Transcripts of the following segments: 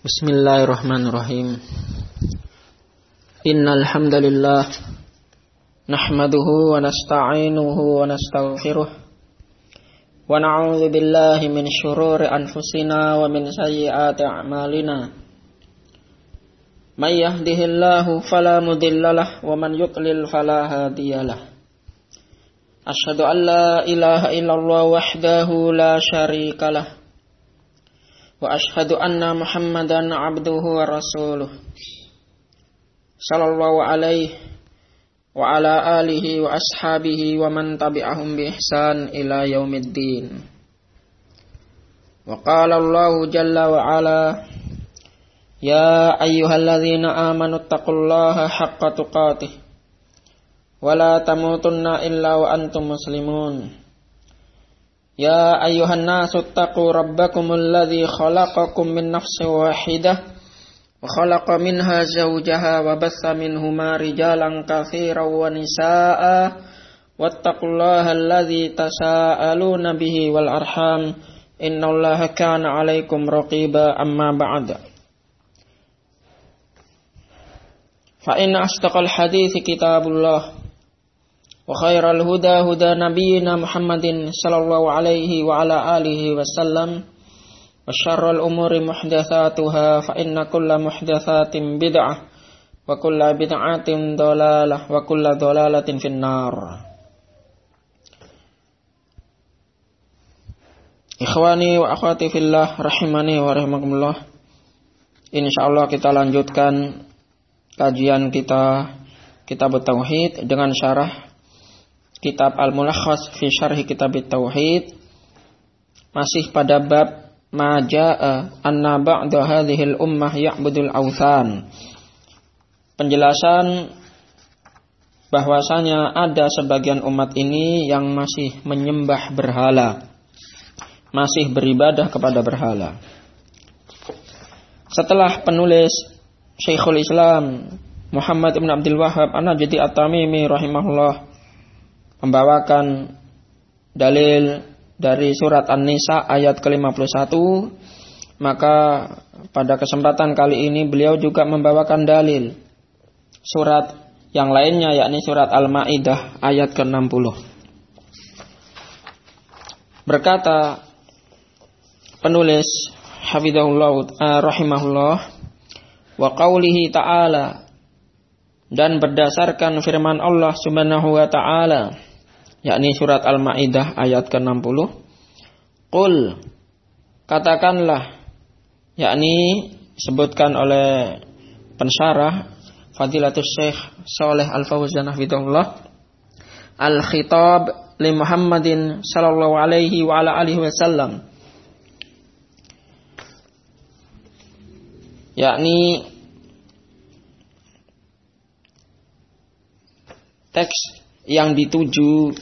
Bismillahirrahmanirrahim. Innal hamdalillah nahmaduhu wa nasta'inuhu wa nastaghfiruh wa na'udzu billahi min shururi anfusina wa min sayyiati a'malina. May yahdihillahu fala mudhillalah wa man yudlil fala hadiyalah. Asyhadu an la ilaha illallah wahdahu la syarikalah. Wa ashhadu anna Muhammadan abduhu wa rasuluh. Sallallahu alaihi wa ala alihi wa ashabihi wa man tabi'ahum bi ihsan ila yaumiddin. Wa qala Allahu jalla wa ala, ya ayyuhalladzina amanu taqullaha haqqa tuqatih wa la tamutunna illa wa antum muslimun. Ya ayyuhan nasu taqu rabbakumul ladzi khalaqakum min nafsin wahidah wa khalaqa minha zawjaha wa bassa minhuma rijalan katsiran wa nisaa'a wattaqullaha alladzi tasaaluna bihi wal arham innallaha kana 'alaikum raqiba. Amma ba'd. Fa inna asdaqal hadithi kitabullah wa khairal huda huda nabiyyina Muhammadin sallallahu alaihi wa ala alihi wasallam wa syarrul umuri muhdatsatuha fa inna kulla muhdatsatin bid'ah wa kulla bid'atin dhalalah wa kulla dhalalatin finnar. Ikhwani wa akhwati fillah rahimani wa rahimakumullah. Insyaallah kita lanjutkan kajian kita Kitab Tauhid dengan syarah Kitab Al-Mulakhas fi Syarhi Kitab Tauhid, masih pada bab ma jaa anna ba'da hadhil ummah ya'budul awthan. Penjelasan bahwasanya ada sebagian umat ini yang masih menyembah berhala, masih beribadah kepada berhala. Setelah penulis Syekhul Islam Muhammad ibn Abdul Wahhab An-Najdi At-Tamimi rahimahullah membawakan dalil dari surat An-Nisa ayat ke-51, maka pada kesempatan kali ini beliau juga membawakan dalil surat yang lainnya, yakni surat Al-Maidah ayat ke-60. Berkata penulis hafizahullah rahimahullah, wa qaulihi ta'ala, dan berdasarkan firman Allah Subhanahu wa ta'ala, yakni surat Al-Maidah ayat ke-60, qul, katakanlah, yakni sebutkan oleh pensyarah Fadilatus Syekh Shalih Al-Fauzan hafizahullah, al-khitab li Muhammadin sallallahu alaihi wa ala alihi wasallam, yakni teks yang dituju,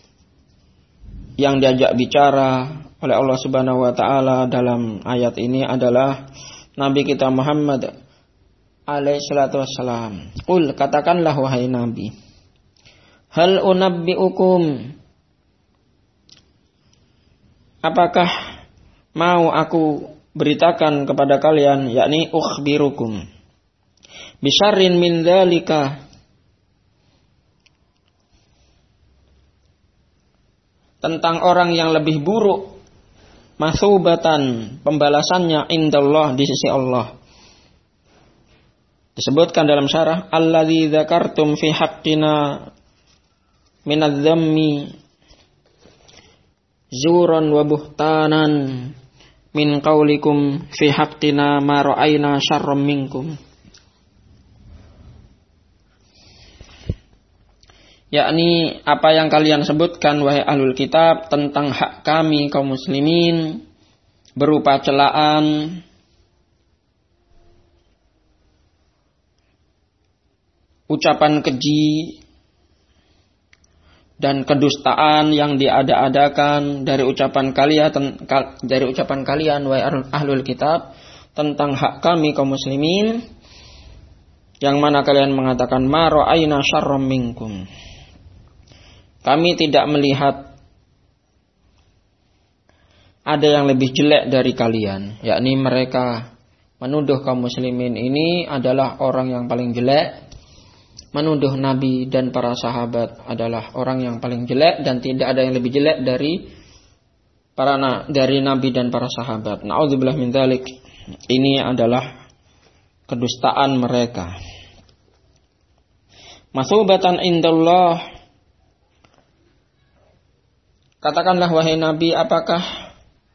yang diajak bicara oleh Allah Subhanahu wa ta'ala dalam ayat ini adalah Nabi kita Muhammad alaihi salatu wassalam. Qul, katakanlah wahai Nabi, hal unabbiukum, apakah mau aku beritakan kepada kalian, yakni ukhbirukum bisyarrin min dzalika, tentang orang yang lebih buruk, masubatan, pembalasannya indallah, di sisi Allah. Disebutkan dalam syarah, alladzi dzakartum fi haqqina minadz-dzammi zuran wa buhtanan min qaulikum fi haqqina ma ra'ayna syarram minkum, yakni apa yang kalian sebutkan wahai ahlul kitab tentang hak kami kaum muslimin berupa celaan, ucapan keji dan kedustaan yang diada-adakan dari ucapan kalian wahai ahlul kitab tentang hak kami kaum muslimin, yang mana kalian mengatakan ma ra'ayna syarram minkum, kami tidak melihat ada yang lebih jelek dari kalian, yakni mereka menuduh kaum muslimin ini adalah orang yang paling jelek, menuduh Nabi dan para sahabat adalah orang yang paling jelek, dan tidak ada yang lebih jelek dari Nabi dan para sahabat. Na'udzubillah min dzalik. Ini adalah kedustaan mereka. Masubatan indallah. Katakanlah wahai Nabi, apakah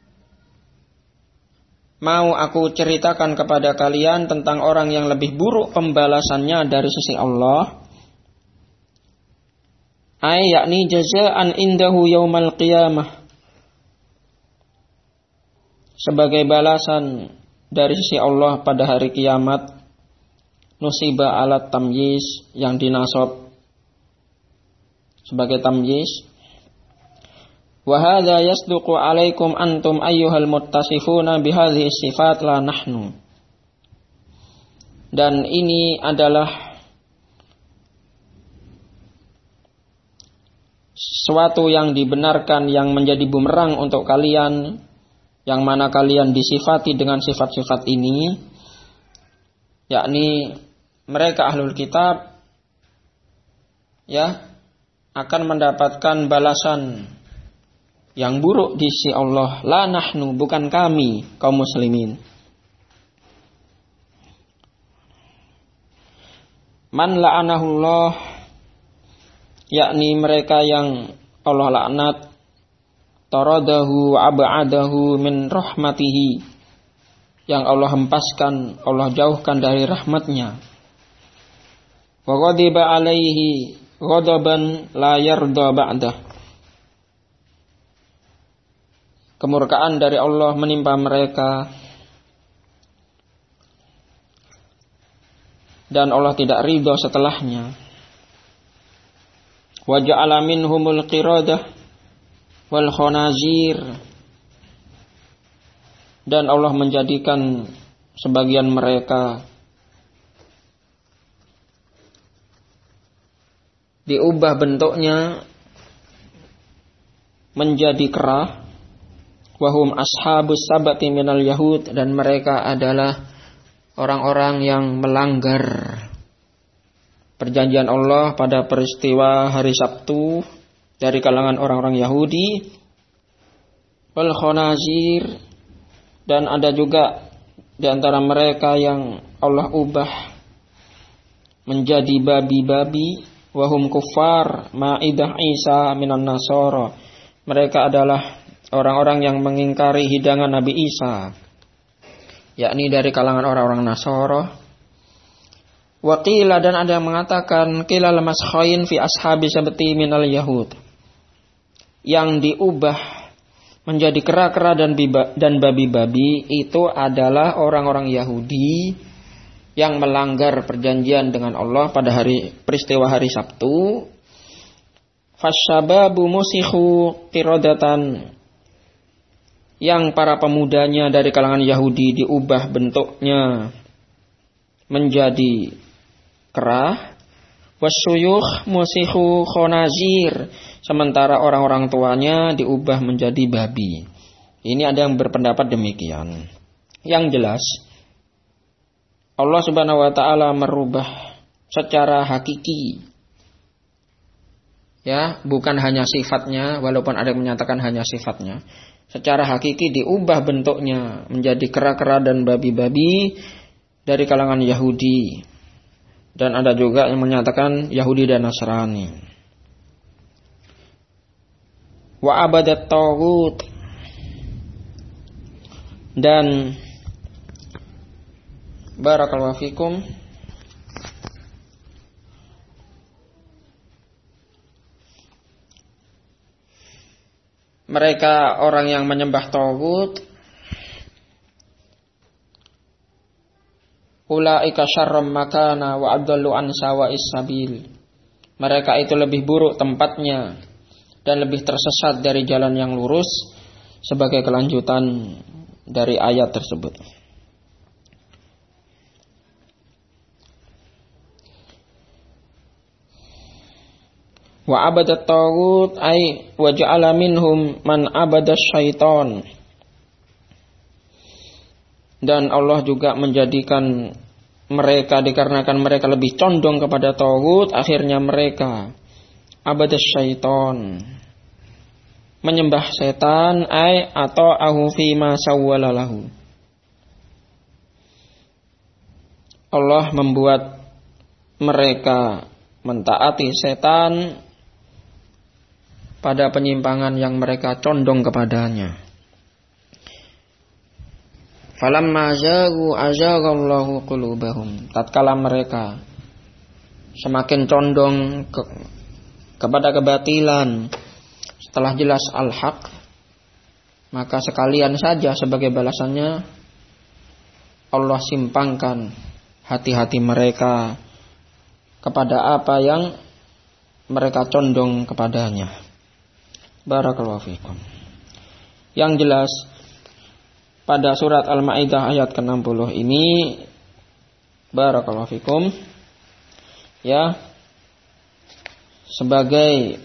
mau aku ceritakan kepada kalian tentang orang yang lebih buruk pembalasannya dari sisi Allah? Yakni jazaan indahu yaumal qiyamah. Sebagai balasan dari sisi Allah pada hari kiamat. Nusiba alat tamyiz, yang dinasab sebagai tamyiz. Wa hadza yasduqu alaikum antum ayyuhal muttasifuna bihadhihi sifat la nahnu. Dan ini adalah sesuatu yang dibenarkan, yang menjadi bumerang untuk kalian, yang mana kalian disifati dengan sifat-sifat ini, yakni mereka ahlul kitab akan mendapatkan balasan yang buruk di sisi Allah. La nahnu, bukan kami kaum muslimin. Man la'anahullah, yakni mereka yang Allah laknat, taradahu ab'adahu min rahmatihi, yang Allah hempaskan, Allah jauhkan dari rahmatnya. Wa ghadiba alaihi ghadaban la yarda ba'dah. Kemurkaan dari Allah menimpa mereka, dan Allah tidak ridha setelahnya. Wa ja'ala minhumul qiradah wal khanazir, dan Allah menjadikan sebagian mereka diubah bentuknya menjadi kera. Wahum ashabus sabati minal yahud, dan mereka adalah orang-orang yang melanggar perjanjian Allah pada peristiwa hari Sabtu dari kalangan orang-orang Yahudi. Wal khanazir, dan ada juga di antara mereka yang Allah ubah menjadi babi-babi. Wahum kuffar ma'idah Isa minan nasara, mereka adalah orang-orang yang mengingkari hidangan Nabi Isa, yakni dari kalangan orang-orang Nasara. Wa qila, dan ada yang mengatakan qila lamashain fi ashabi sabti minal yahud, yang diubah menjadi kera-kera dan babi-babi itu adalah orang-orang Yahudi yang melanggar perjanjian dengan Allah pada peristiwa hari Sabtu. Fasyababu musihu qiradatan, yang para pemudanya dari kalangan Yahudi diubah bentuknya menjadi kera. Wasyuyukh musihu khonazir, sementara orang-orang tuanya diubah menjadi babi. Ini ada yang berpendapat demikian. Yang jelas, Allah Subhanahu wa taala merubah secara hakiki, bukan hanya sifatnya, walaupun ada yang menyatakan hanya sifatnya. Secara hakiki diubah bentuknya menjadi kera-kera dan babi-babi dari kalangan Yahudi. Dan ada juga yang menyatakan Yahudi dan Nasrani. Wa abadat taghut, dan barakallahu fikum, mereka orang yang menyembah taghut, ulaika syarrum makana wa adallu an sawa'is sabil, mereka itu lebih buruk tempatnya dan lebih tersesat dari jalan yang lurus, sebagai kelanjutan dari ayat tersebut. Wa abadat taghut ay wa ja'ala minhum man abada syaitan, Dan Allah juga menjadikan mereka, dikarenakan mereka lebih condong kepada taghut, akhirnya mereka abadas syaiton, menyembah setan, atau ahu fima sawwalalahu. Allah membuat mereka mentaati setan pada penyimpangan yang mereka condong kepadanya. Falamma zagu azaghallahu qulubahum. Tatkala mereka semakin condong kepada kebatilan setelah jelas al-haq, maka sekalian saja sebagai balasannya Allah simpangkan hati-hati mereka kepada apa yang mereka condong kepadanya. Barakallahu fikum. Yang jelas pada surat Al-Maidah ayat ke-60 ini, barakallahu fikum, ya, sebagai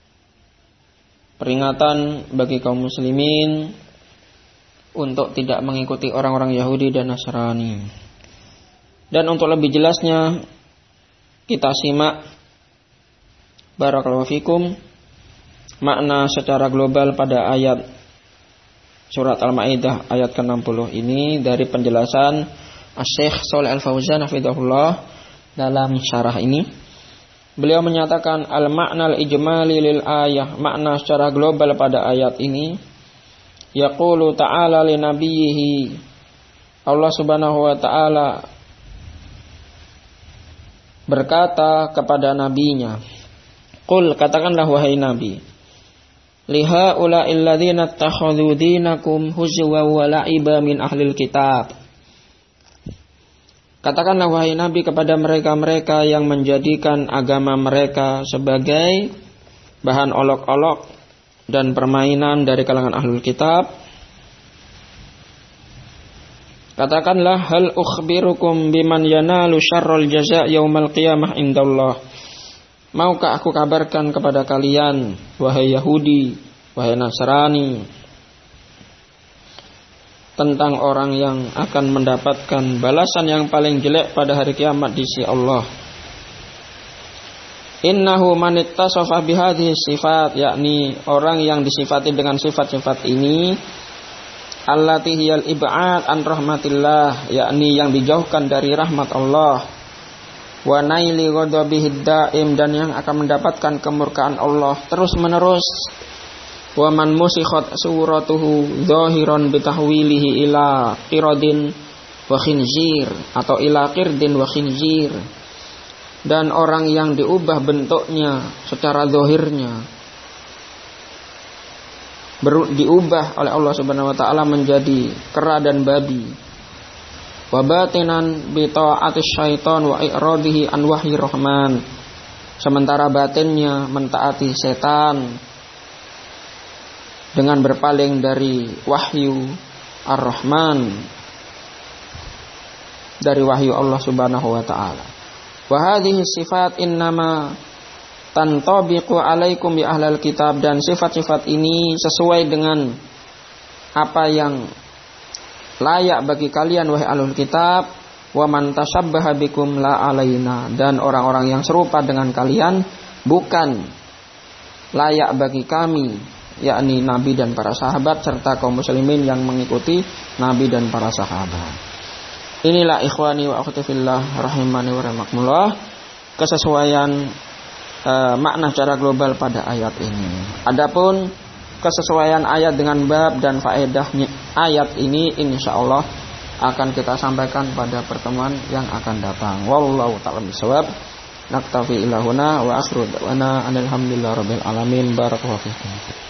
peringatan bagi kaum muslimin untuk tidak mengikuti orang-orang Yahudi dan Nasrani. Dan untuk lebih jelasnya kita simak, barakallahu fikum, makna secara global pada ayat surat Al-Maidah ayat ke-60 ini dari penjelasan Asy-Syaikh Shalih Al-Fauzan hafizahullah dalam syarah ini. Beliau menyatakan al-makna al-ijmali lil ayah, makna secara global pada ayat ini, yaqulu ta'ala li nabiyhi, Allah Subhanahu wa taala berkata kepada nabinya, qul, katakanlah wahai nabi, liha ula'il ladzina takhadhu dinakum huzwa wa la'iba min ahlil kitab. Katakanlah wahai Nabi kepada mereka-mereka yang menjadikan agama mereka sebagai bahan olok-olok dan permainan dari kalangan ahlul kitab. Katakanlah, hal ukhbirukum biman yanalu syarrul jaza' yaumal qiyamah indallah. Maukah aku kabarkan kepada kalian, wahai Yahudi, wahai Nasrani, tentang orang yang akan mendapatkan balasan yang paling jelek pada hari kiamat di sisi Allah. Innahu man ittasafa bihadhihi sifat, yakni orang yang disifati dengan sifat-sifat ini, allati hiyal ib'ad an rahmatillah, yakni yang dijauhkan dari rahmat Allah, wa naili ghadabihi daim, dan yang akan mendapatkan kemurkaan Allah terus menerus, wa man musikhat suratuhu zahiran bitahwilihi ila qiradin wa khinzir, atau ila qirdin wa khinzir, dan orang yang diubah bentuknya secara zahirnya, diubah oleh Allah Subhanahu wa taala menjadi kera dan babi, wa batinan bi ta'atis syaitan wa i'radihi an wahyi rahman, sementara batinnya mentaati setan dengan berpaling dari wahyu ar-Rahman, dari wahyu Allah Subhanahu wa taala. Wa hadhihi sifat innama tantabiqu alaikum bi ahlil kitab, dan sifat-sifat ini sesuai dengan apa yang layak bagi kalian wahai ahlul kitab, wa man tashabbaha bikum la alaina, dan orang-orang yang serupa dengan kalian bukan layak bagi kami, yakni nabi dan para sahabat serta kaum muslimin yang mengikuti nabi dan para sahabat. Inilah ikhwani wa akhwati fillah rahimani wa rahimakumullah, kesesuaian makna secara global pada ayat ini. Adapun kesesuaian ayat dengan bab dan faedahnya ayat ini insyaallah akan kita sampaikan pada pertemuan yang akan datang. Wallahu ta'ala bishawab. Naktafi ilahuna wa akhiru da'wana alhamdulillahirabbil alamin. Barakallahu fiikum.